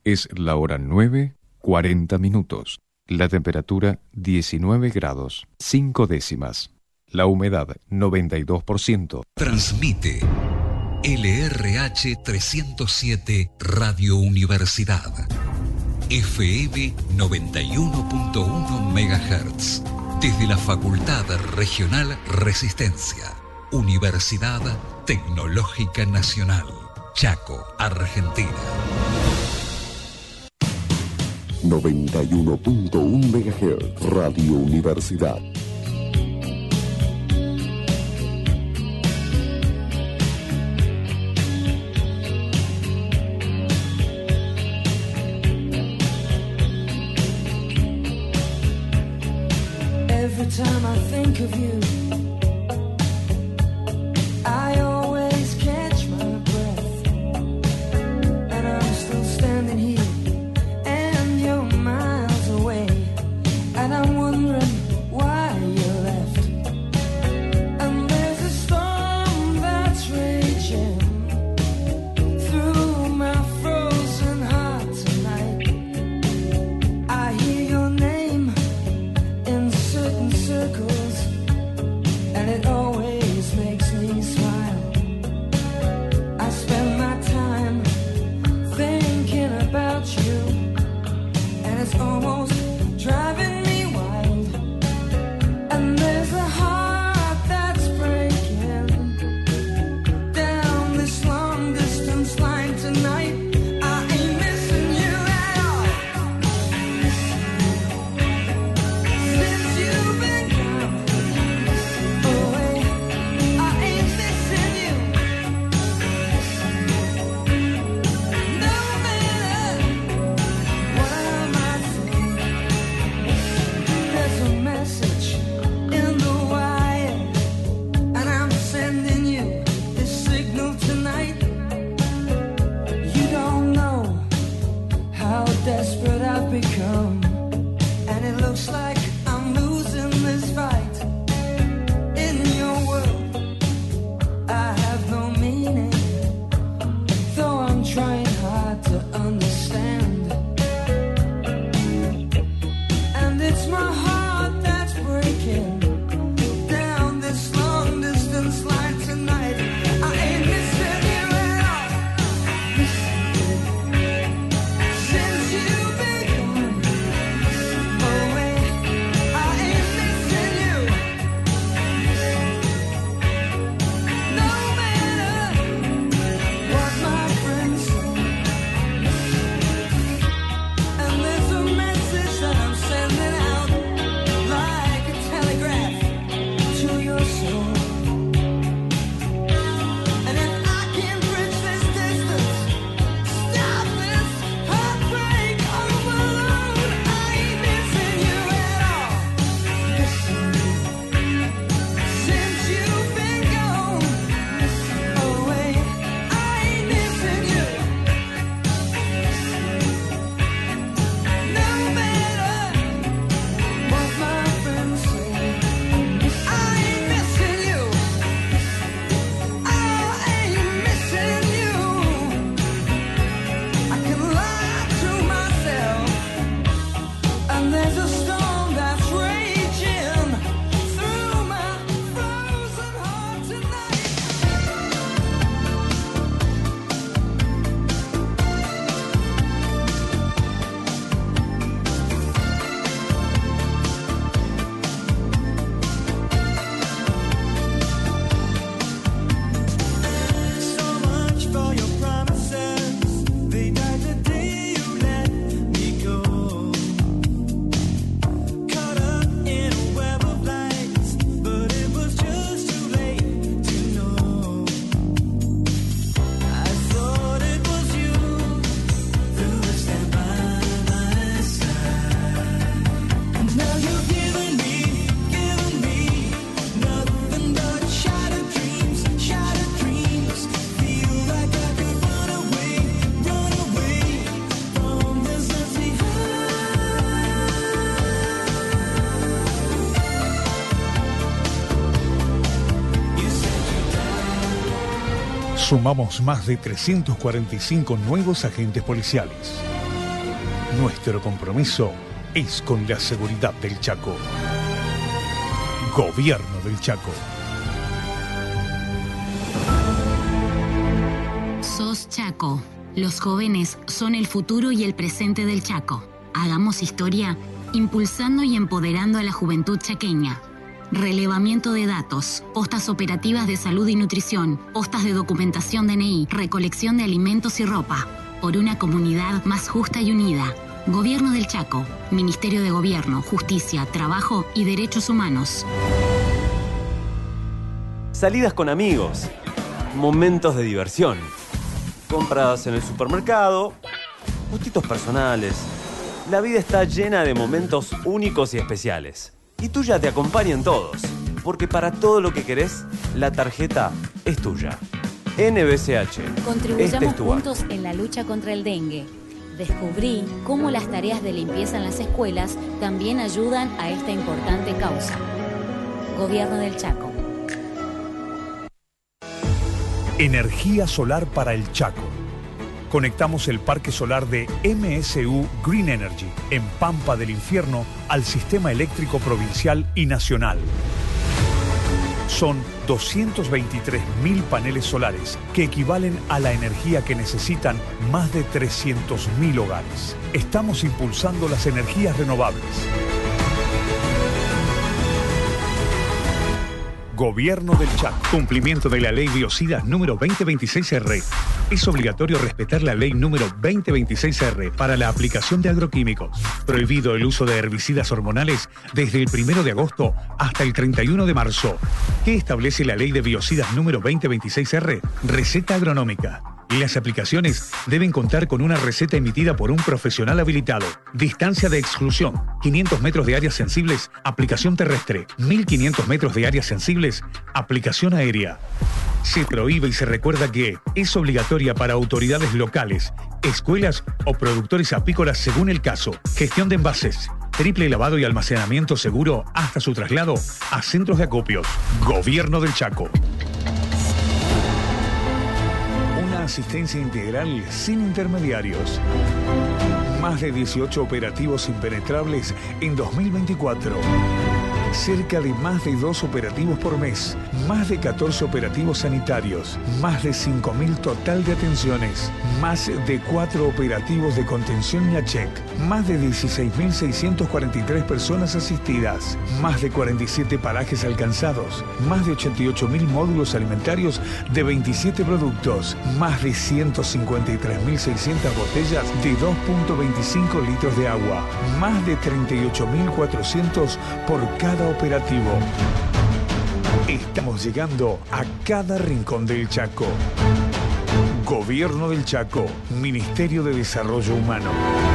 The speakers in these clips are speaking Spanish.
Es la hora 9:40. La temperatura 19 grados 5 décimas. La humedad 92%. Transmite LRH 307 Radio Universidad. FM 91.1 MHz. Desde la Facultad Regional Resistencia. Universidad Tecnológica Nacional. Chaco, Argentina. 91.1 MHz, Radio Universidad. Every time I think of you, I always catch my breath, and I'm still standing here. And I'm wondering why you left. And there's a storm that's raging through my frozen heart tonight. I hear your name in certain circles, and it always makes me smile. I spend my time thinking about you, and it's almost driving desperate I've become, and it looks like I'm losing this fight. In your world, I have no meaning, though I'm trying hard to understand. And it's my heart that's breaking down this long distance line tonight. I ain't missing you at all. Sumamos más de 345 nuevos agentes policiales. Nuestro compromiso es con la seguridad del Chaco. Gobierno del Chaco. SOS Chaco. Los jóvenes son el futuro y el presente del Chaco. Hagamos historia impulsando y empoderando a la juventud chaqueña. Relevamiento de datos, postas operativas de salud y nutrición, postas de documentación DNI, recolección de alimentos y ropa. Por una comunidad más justa y unida. Gobierno del Chaco, Ministerio de Gobierno, Justicia, Trabajo y Derechos Humanos. Salidas con amigos, momentos de diversión, compras en el supermercado, gustitos personales. La vida está llena de momentos únicos y especiales. Y tuya te acompaña en todos, porque para todo lo que querés, la tarjeta es tuya. NBCH. Contribuyamos juntos en la lucha contra el dengue. Descubrí cómo las tareas de limpieza en las escuelas también ayudan a esta importante causa. Gobierno del Chaco. Energía solar para el Chaco. Conectamos el parque solar de MSU Green Energy en Pampa del Infierno al sistema eléctrico provincial y nacional. Son 223.000 paneles solares que equivalen a la energía que necesitan más de 300.000 hogares. Estamos impulsando las energías renovables. Gobierno del Chaco. Cumplimiento de la Ley Biocidas número 2026R. Es obligatorio respetar la Ley número 2026R para la aplicación de agroquímicos. Prohibido el uso de herbicidas hormonales desde el 1 de agosto hasta el 31 de marzo. ¿Qué establece la Ley de Biocidas número 2026R? Receta agronómica. Las aplicaciones deben contar con una receta emitida por un profesional habilitado. Distancia de exclusión: 500 metros de áreas sensibles, aplicación terrestre. 1500 metros de áreas sensibles, aplicación aérea. Se prohíbe y se recuerda que es obligatoria para autoridades locales, escuelas o productores apícolas según el caso. Gestión de envases. Triple lavado y almacenamiento seguro hasta su traslado a centros de acopios. Gobierno del Chaco. Asistencia integral sin intermediarios. Más de 18 operativos impenetrables en 2024. Cerca de más de 2 operativos por mes. Más de 14 operativos sanitarios. Más de 5.000 total de atenciones. Más de 4 operativos de contención NIACHEC. Más de 16.643 personas asistidas. Más de 47 parajes alcanzados. Más de 88.000 módulos alimentarios de 27 productos. Más de 153.600 botellas de 2.25 litros de agua. Más de 38.400 por cada operativo. Estamos llegando a cada rincón del Chaco. Gobierno del Chaco, Ministerio de Desarrollo Humano.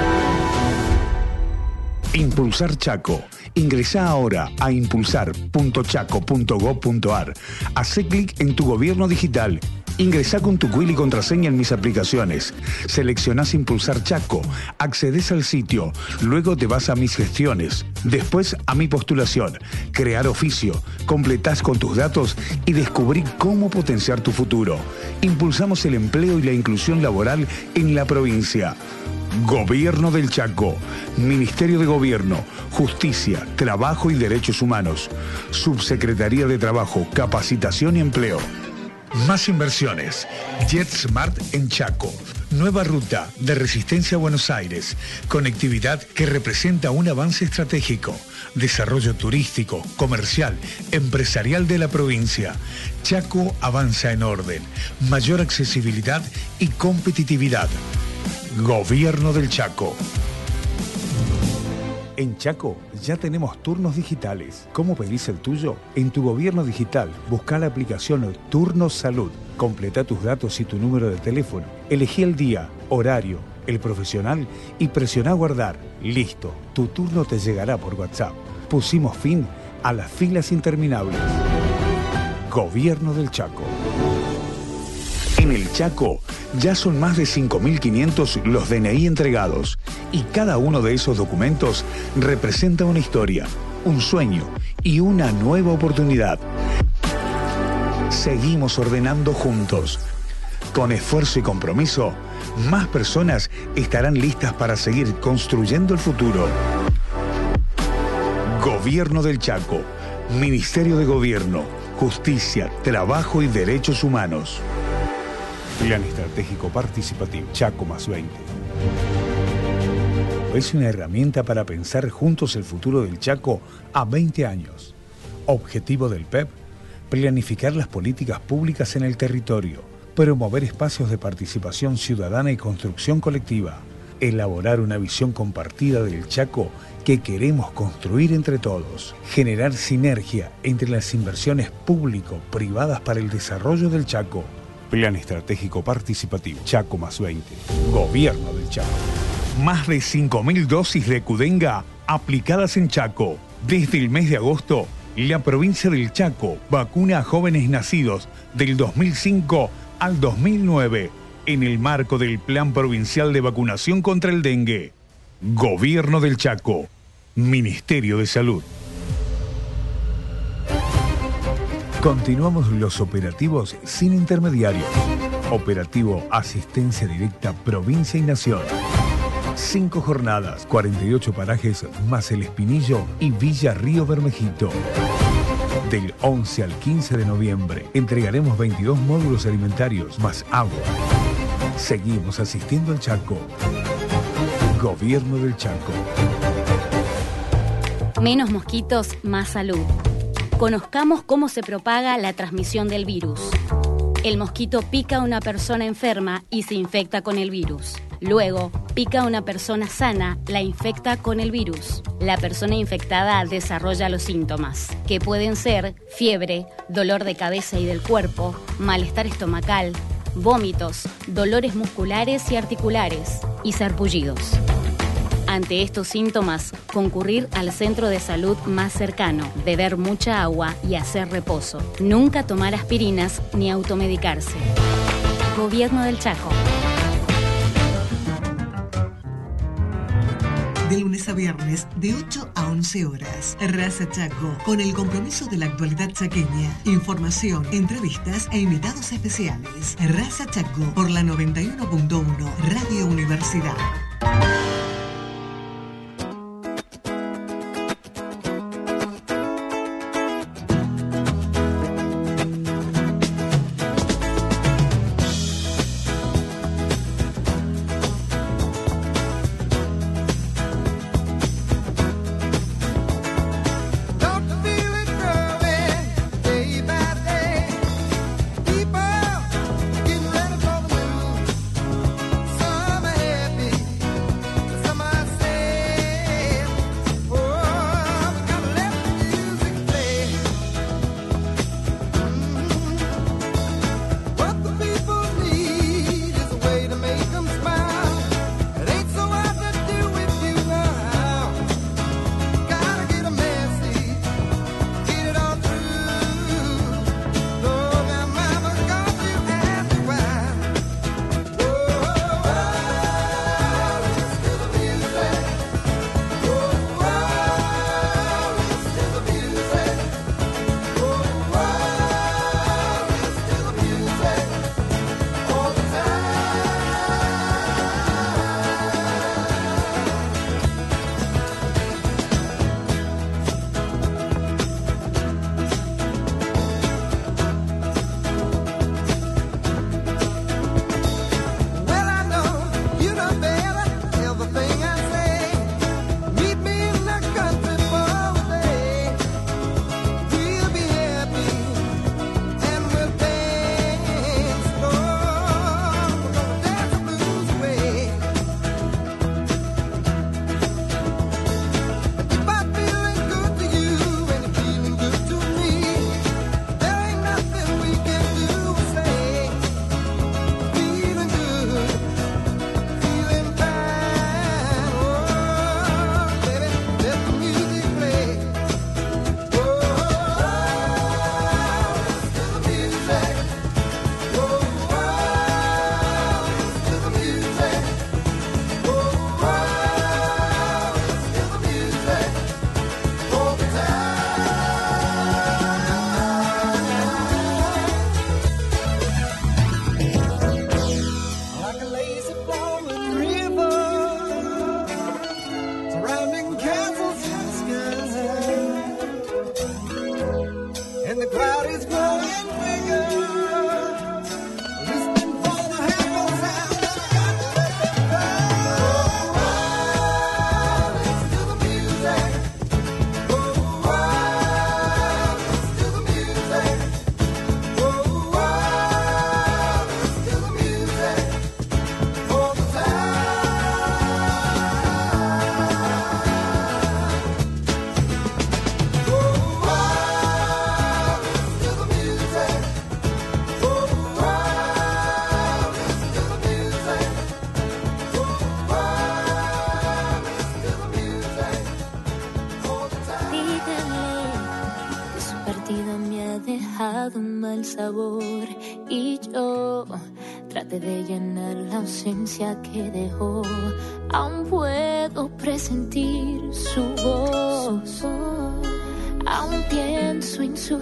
Impulsar Chaco. Ingresá ahora a impulsar.chaco.gov.ar. Hacé clic en tu gobierno digital. Ingresá con tu quill y contraseña en mis aplicaciones. Seleccionás Impulsar Chaco. Accedes al sitio. Luego te vas a mis gestiones. Después a mi postulación. Crear oficio. Completás con tus datos y descubrí cómo potenciar tu futuro. Impulsamos el empleo y la inclusión laboral en la provincia. Gobierno del Chaco, Ministerio de Gobierno, Justicia, Trabajo y Derechos Humanos, Subsecretaría de Trabajo, Capacitación y Empleo. Más inversiones. JetSmart en Chaco. Nueva ruta de Resistencia a Buenos Aires. Conectividad que representa un avance estratégico. Desarrollo turístico, comercial, empresarial de la provincia. Chaco avanza en orden. Mayor accesibilidad y competitividad. Gobierno del Chaco. En Chaco ya tenemos turnos digitales. ¿Cómo pedís el tuyo? En tu gobierno digital, busca la aplicación Turnos Salud. Completa tus datos y tu número de teléfono. Elegí el día, horario, el profesional y presiona guardar. Listo, tu turno te llegará por WhatsApp. Pusimos fin a las filas interminables. Gobierno del Chaco. En el Chaco ya son más de 5.500 los DNI entregados y cada uno de esos documentos representa una historia, un sueño y una nueva oportunidad. Seguimos ordenando juntos. Con esfuerzo y compromiso, más personas estarán listas para seguir construyendo el futuro. Gobierno del Chaco, Ministerio de Gobierno, Justicia, Trabajo y Derechos Humanos. Plan Estratégico Participativo Chaco más 20. Es una herramienta para pensar juntos el futuro del Chaco a 20 años. Objetivo del PEP: planificar las políticas públicas en el territorio, promover espacios de participación ciudadana y construcción colectiva, elaborar una visión compartida del Chaco que queremos construir entre todos, generar sinergia entre las inversiones público-privadas para el desarrollo del Chaco. Plan Estratégico Participativo Chaco más 20. Gobierno del Chaco. Más de 5.000 dosis de Qdenga aplicadas en Chaco. Desde el mes de agosto, la provincia del Chaco vacuna a jóvenes nacidos del 2005 al 2009 en el marco del Plan Provincial de Vacunación contra el Dengue. Gobierno del Chaco. Ministerio de Salud. Continuamos los operativos sin intermediarios. Operativo Asistencia Directa Provincia y Nación. 5 jornadas, 48 parajes más El Espinillo y Villa Río Bermejito. Del 11 al 15 de noviembre entregaremos 22 módulos alimentarios más agua. Seguimos asistiendo al Chaco. Gobierno del Chaco. Menos mosquitos, más salud. Conozcamos cómo se propaga la transmisión del virus. El mosquito pica a una persona enferma y se infecta con el virus. Luego, pica a una persona sana, la infecta con el virus. La persona infectada desarrolla los síntomas, que pueden ser fiebre, dolor de cabeza y del cuerpo, malestar estomacal, vómitos, dolores musculares y articulares y sarpullidos. Ante estos síntomas, concurrir al centro de salud más cercano, beber mucha agua y hacer reposo. Nunca tomar aspirinas ni automedicarse. Gobierno del Chaco. De lunes a viernes, de 8 a 11 horas. Raza Chaco, con el compromiso de la actualidad chaqueña. Información, entrevistas e invitados especiales. Raza Chaco, por la 91.1, Radio Universidad. dejado un mal sabor y yo traté de llenar la ausencia que dejó. Aún puedo presentir su voz, aún pienso en su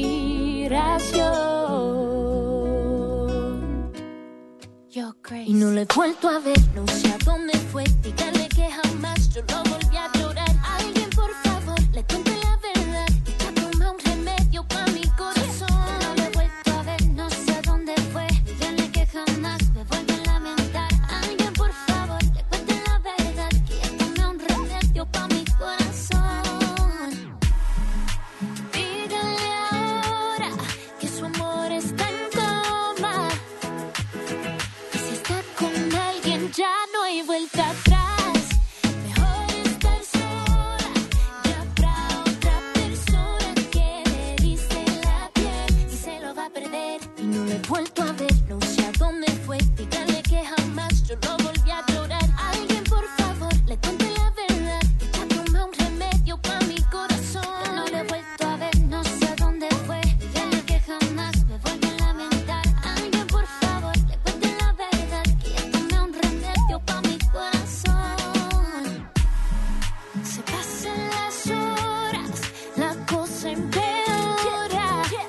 respiración. Y no le he vuelto a ver, no sé a dónde fue. Dígale que jamás yo lo volví a llorar. Alguien por favor, le cuente la verdad. Ya toma un remedio pa' mi corazón. No le he vuelto a ver, no sé a dónde fue. Dígale que jamás me vuelvo a lamentar. Alguien por favor, le cuente la verdad. Que ya tomé un remedio pa' mi corazón. Dígale ahora que su amor está en coma. Y si está con alguien ya no hay vuelta atrás. Mejor estar sola. Ya habrá otra persona que le dice la piel y se lo va a perder. Y no le he vuelto a ver, no sé a dónde fue. Dígale que jamás yo lo volví a llorar. Alguien por favor, le cuente la verdad. Que ya toma un remedio pa' mi corazón. No le he vuelto a ver, no sé a dónde fue. Dígale que jamás me vuelvo a lamentar. Alguien por favor, le cuente la verdad. Que ya tomé un remedio pa' mi corazón. Se pasan las horas, la cosa empeora.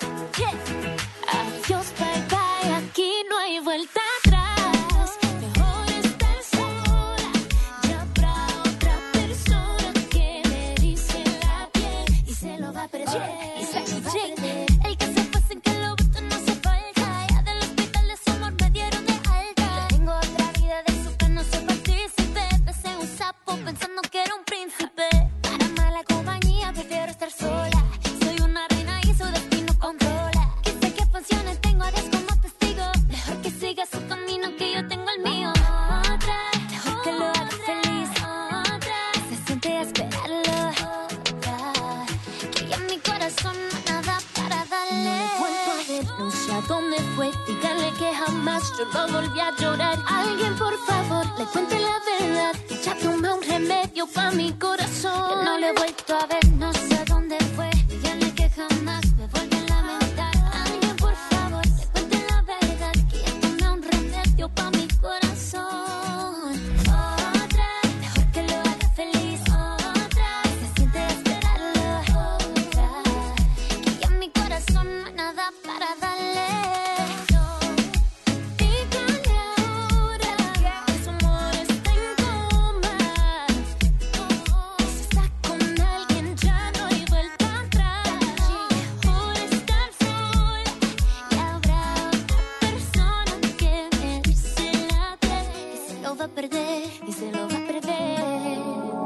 Adiós, bye bye, aquí no hay vuelta atrás. Mejor estar sola. Ya habrá otra persona que le dice la piel y se lo va a perder. Y se lo va a perder. El que se fue sin que lo visto no hace falta. Ya del hospital de su amor me dieron de alta. Tengo otra vida de su que no soy partícipe. Besé un sapo pensando que era un príncipe. Para mala compañía prefiero estar sola. Soy una reina y su destino controla. Que sé que funciona, tengo a Dios como testigo. Mejor que siga su camino que yo tengo el mío. Otra, mejor que lo haga feliz. Otra, se siente a esperarlo. Otra, que ya en mi corazón no hay nada para darle. Vuelvo a ver, no sé a dónde fue. Dígale que jamás yo lo volví a llorar. Alguien por favor, le cuente la verdad. Ya tomé un remedio pa' mi corazón. Que no le he vuelto a ver, no sé a dónde fue. Dígale que jamás me vuelvo a lamentar. Alguien por favor, le cuente la verdad. Que ya tomé un remedio pa' mi corazón. Otra, mejor que lo haga feliz. Otra, se siente a esperarlo. Otra, que ya en mi corazón no hay nada para darle. Dígale ahora que su amor está en coma. Si está con alguien ya no hay vuelta atrás. Mejor estar sola. Y habrá otra persona que me dice la piel y se lo va a perder, y se lo va a perder.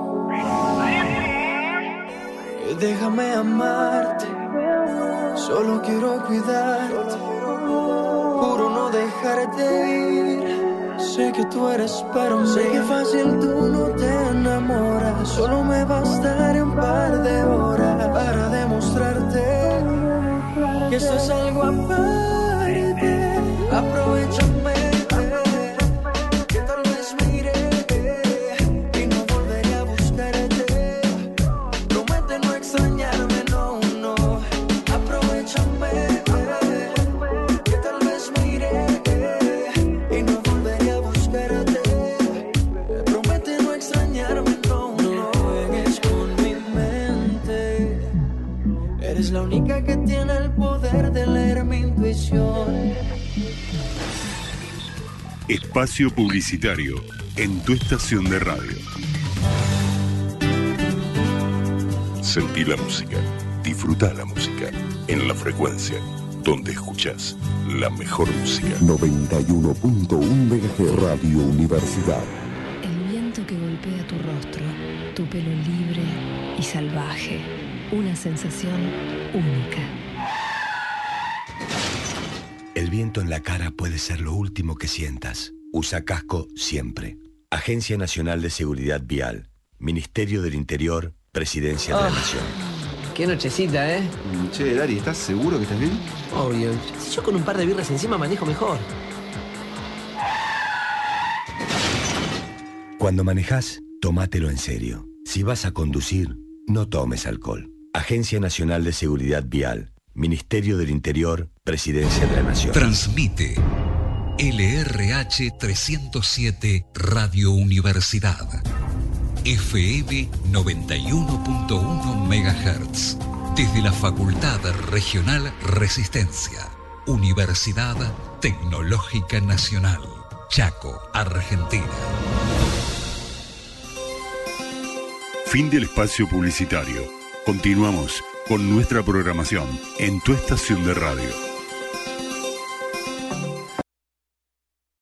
Déjame amarte, solo quiero cuidarte. Juro no dejarte ir. Sé que tú eres para mí. Sé que fácil tú no te enamoras. Solo me bastará un par de horas para demostrarte que esto es algo aparte. Aprovechame, que tal vez me iré y no volveré a buscarte. Promete no extrañarme, no, no. Aprovechame, que tal vez me iré y no volveré a buscarte. Promete no extrañarme, no, no. Juegues con mi mente. Eres la única que tiene el poder de leer mi intuición. Espacio publicitario en tu estación de radio. Sentí la música, disfruta la música en la frecuencia donde escuchas la mejor música. 91.1 MHz Radio Universidad. El viento que golpea tu rostro, tu pelo libre y salvaje, una sensación única. El viento en la cara puede ser lo último que sientas. Usa casco siempre. Agencia Nacional de Seguridad Vial. Ministerio del Interior. Presidencia de la Nación. Qué nochecita, ¿eh? Che, Dari, ¿estás seguro que estás bien? Obvio. Si yo con un par de birras encima manejo mejor. Cuando manejás, tómatelo en serio. Si vas a conducir, no tomes alcohol. Agencia Nacional de Seguridad Vial. Ministerio del Interior, Presidencia de la Nación. Transmite LRH 307 Radio Universidad. FM 91.1 MHz. Desde la Facultad Regional Resistencia. Universidad Tecnológica Nacional. Chaco, Argentina. Fin del espacio publicitario. Continuamos con nuestra programación en tu estación de radio.